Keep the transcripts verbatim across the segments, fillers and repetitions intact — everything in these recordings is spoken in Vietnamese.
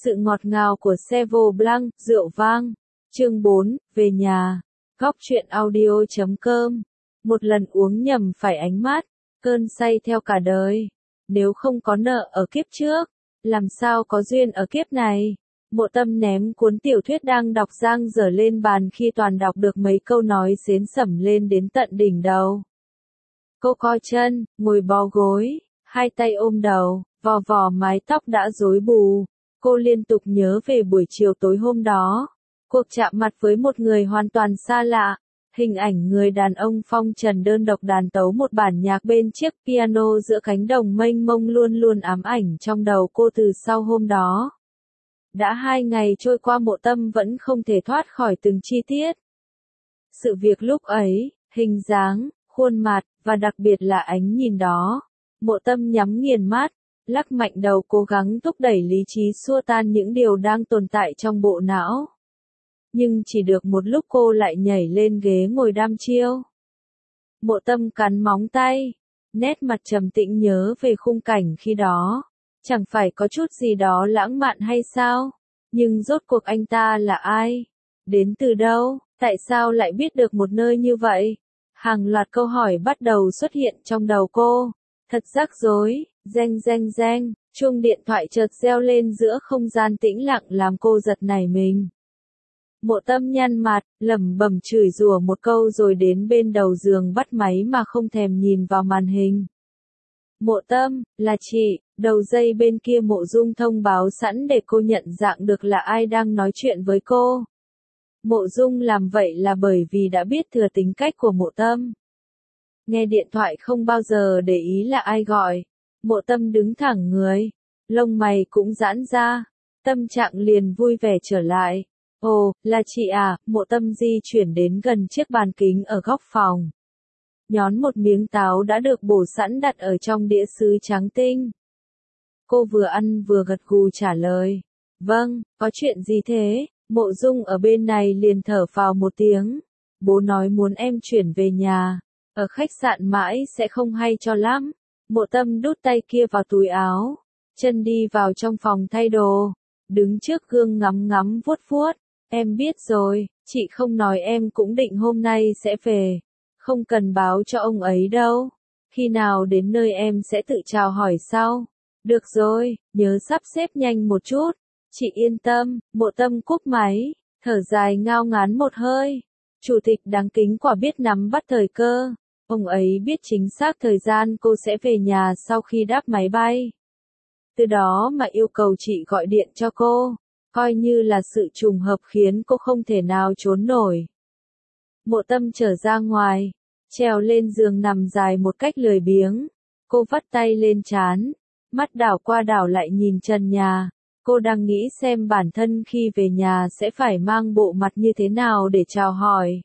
Sự ngọt ngào của Cerveau Blanc, rượu vang. Chương bốn, về nhà. Góc truyện audio chấm com. Một lần uống nhầm phải ánh mắt, cơn say theo cả đời. Nếu không có nợ ở kiếp trước, làm sao có duyên ở kiếp này? Mộ Tâm ném cuốn tiểu thuyết đang đọc dang dở lên bàn khi toàn đọc được mấy câu nói xến xẩm lên đến tận đỉnh đầu. Cô co chân, ngồi bó gối, hai tay ôm đầu, vò vò mái tóc đã rối bù. Cô liên tục nhớ về buổi chiều tối hôm đó. Cuộc chạm mặt với một người hoàn toàn xa lạ. Hình ảnh người đàn ông phong trần đơn độc đàn tấu một bản nhạc bên chiếc piano giữa cánh đồng mênh mông luôn luôn ám ảnh trong đầu cô từ sau hôm đó. Đã hai ngày trôi qua, Mộ Tâm vẫn không thể thoát khỏi từng chi tiết. Sự việc lúc ấy, hình dáng, khuôn mặt, và đặc biệt là ánh nhìn đó. Mộ Tâm nhắm nghiền mắt, lắc mạnh đầu cố gắng thúc đẩy lý trí xua tan những điều đang tồn tại trong bộ não. Nhưng chỉ được một lúc cô lại nhảy lên ghế ngồi đăm chiêu. Mộ Tâm cắn móng tay, nét mặt trầm tĩnh nhớ về khung cảnh khi đó. Chẳng phải có chút gì đó lãng mạn hay sao? Nhưng rốt cuộc anh ta là ai? Đến từ đâu? Tại sao lại biết được một nơi như vậy? Hàng loạt câu hỏi bắt đầu xuất hiện trong đầu cô. Thật rắc rối, reng reng reng, chuông điện thoại chợt reo lên giữa không gian tĩnh lặng làm cô giật nảy mình. Mộ Tâm nhăn mặt, lẩm bẩm chửi rủa một câu rồi đến bên đầu giường bắt máy mà không thèm nhìn vào màn hình. Mộ Tâm, là chị. Đầu dây bên kia Mộ Dung thông báo sẵn để cô nhận dạng được là ai đang nói chuyện với cô. Mộ Dung làm vậy là bởi vì đã biết thừa tính cách của Mộ Tâm. Nghe điện thoại không bao giờ để ý là ai gọi. Mộ Tâm đứng thẳng người, lông mày cũng giãn ra, tâm trạng liền vui vẻ trở lại. Ồ, là chị à? Mộ Tâm di chuyển đến gần chiếc bàn kính ở góc phòng. Nhón một miếng táo đã được bổ sẵn đặt ở trong đĩa sứ trắng tinh. Cô vừa ăn vừa gật gù trả lời. Vâng, có chuyện gì thế? Mộ Dung ở bên này liền thở phào một tiếng. Bố nói muốn em chuyển về nhà. Ở khách sạn mãi sẽ không hay cho lắm. Mộ Tâm đút tay kia vào túi áo, chân đi vào trong phòng thay đồ, đứng trước gương ngắm ngắm vuốt vuốt. Em biết rồi, chị không nói em cũng định hôm nay sẽ về. Không cần báo cho ông ấy đâu. Khi nào đến nơi em sẽ tự chào hỏi sau. Được rồi, nhớ sắp xếp nhanh một chút. Chị yên tâm. Mộ Tâm cúp máy, thở dài ngao ngán một hơi. Chủ tịch đáng kính quả biết nắm bắt thời cơ. Ông ấy biết chính xác thời gian cô sẽ về nhà sau khi đáp máy bay. Từ đó mà yêu cầu chị gọi điện cho cô. Coi như là sự trùng hợp khiến cô không thể nào trốn nổi. Mộ Tâm trở ra ngoài, trèo lên giường nằm dài một cách lười biếng. Cô vắt tay lên trán, mắt đảo qua đảo lại nhìn trần nhà. Cô đang nghĩ xem bản thân khi về nhà sẽ phải mang bộ mặt như thế nào để chào hỏi.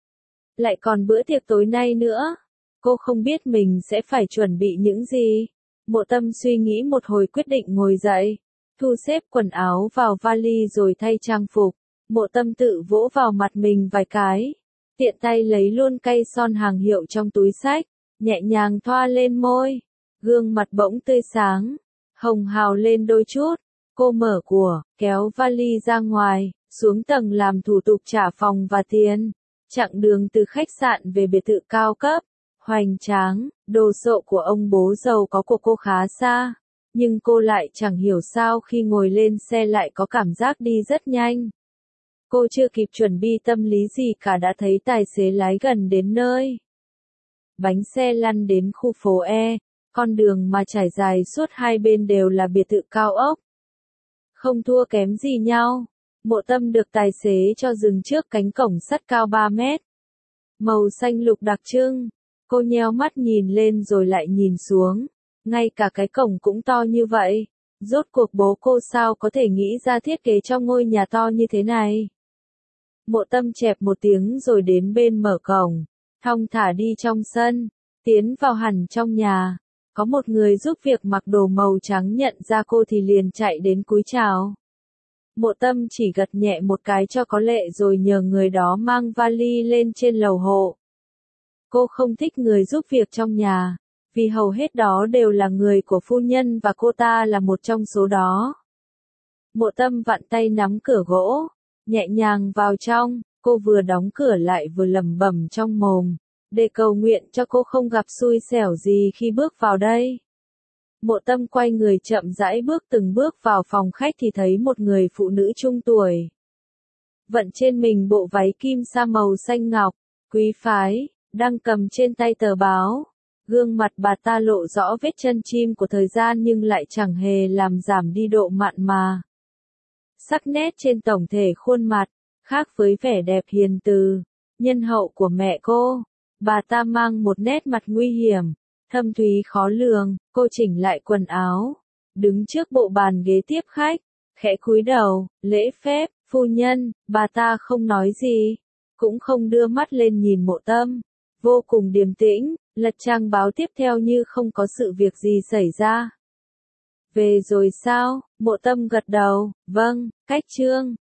Lại còn bữa tiệc tối nay nữa. Cô không biết mình sẽ phải chuẩn bị những gì. Mộ Tâm suy nghĩ một hồi quyết định ngồi dậy, thu xếp quần áo vào vali rồi thay trang phục. Mộ Tâm tự vỗ vào mặt mình vài cái. Tiện tay lấy luôn cây son hàng hiệu trong túi xách, nhẹ nhàng thoa lên môi. Gương mặt bỗng tươi sáng, hồng hào lên đôi chút. Cô mở của, kéo vali ra ngoài, xuống tầng làm thủ tục trả phòng và tiền. Chặng đường từ khách sạn về biệt thự cao cấp, hoành tráng, đồ sộ của ông bố giàu có của cô khá xa. Nhưng cô lại chẳng hiểu sao khi ngồi lên xe lại có cảm giác đi rất nhanh. Cô chưa kịp chuẩn bị tâm lý gì cả đã thấy tài xế lái gần đến nơi. Bánh xe lăn đến khu phố E, con đường mà trải dài suốt hai bên đều là biệt thự cao ốc. Không thua kém gì nhau. Mộ Tâm được tài xế cho dừng trước cánh cổng sắt cao ba mét. Màu xanh lục đặc trưng. Cô nheo mắt nhìn lên rồi lại nhìn xuống. Ngay cả cái cổng cũng to như vậy. Rốt cuộc bố cô sao có thể nghĩ ra thiết kế cho ngôi nhà to như thế này? Mộ Tâm chẹp một tiếng rồi đến bên mở cổng. Thong thả đi trong sân. Tiến vào hẳn trong nhà. Có một người giúp việc mặc đồ màu trắng nhận ra cô thì liền chạy đến cúi chào. Mộ Tâm chỉ gật nhẹ một cái cho có lệ rồi nhờ người đó mang vali lên trên lầu hộ. Cô không thích người giúp việc trong nhà, vì hầu hết đó đều là người của phu nhân và cô ta là một trong số đó. Mộ Tâm vặn tay nắm cửa gỗ, nhẹ nhàng vào trong, cô vừa đóng cửa lại vừa lẩm bẩm trong mồm, để cầu nguyện cho cô không gặp xui xẻo gì khi bước vào đây. Mộ Tâm quay người chậm rãi bước từng bước vào phòng khách thì thấy một người phụ nữ trung tuổi. Vận trên mình bộ váy kim sa màu xanh ngọc, quý phái, đang cầm trên tay tờ báo. Gương mặt bà ta lộ rõ vết chân chim của thời gian nhưng lại chẳng hề làm giảm đi độ mặn mà. Sắc nét trên tổng thể khuôn mặt, khác với vẻ đẹp hiền từ, nhân hậu của mẹ cô. Bà ta mang một nét mặt nguy hiểm, thâm thúy khó lường. Cô chỉnh lại quần áo, đứng trước bộ bàn ghế tiếp khách, khẽ cúi đầu, lễ phép, phu nhân. Bà ta không nói gì, cũng không đưa mắt lên nhìn Mộ Tâm, vô cùng điềm tĩnh, lật trang báo tiếp theo như không có sự việc gì xảy ra. Về rồi sao? Mộ Tâm gật đầu, vâng, cách chương.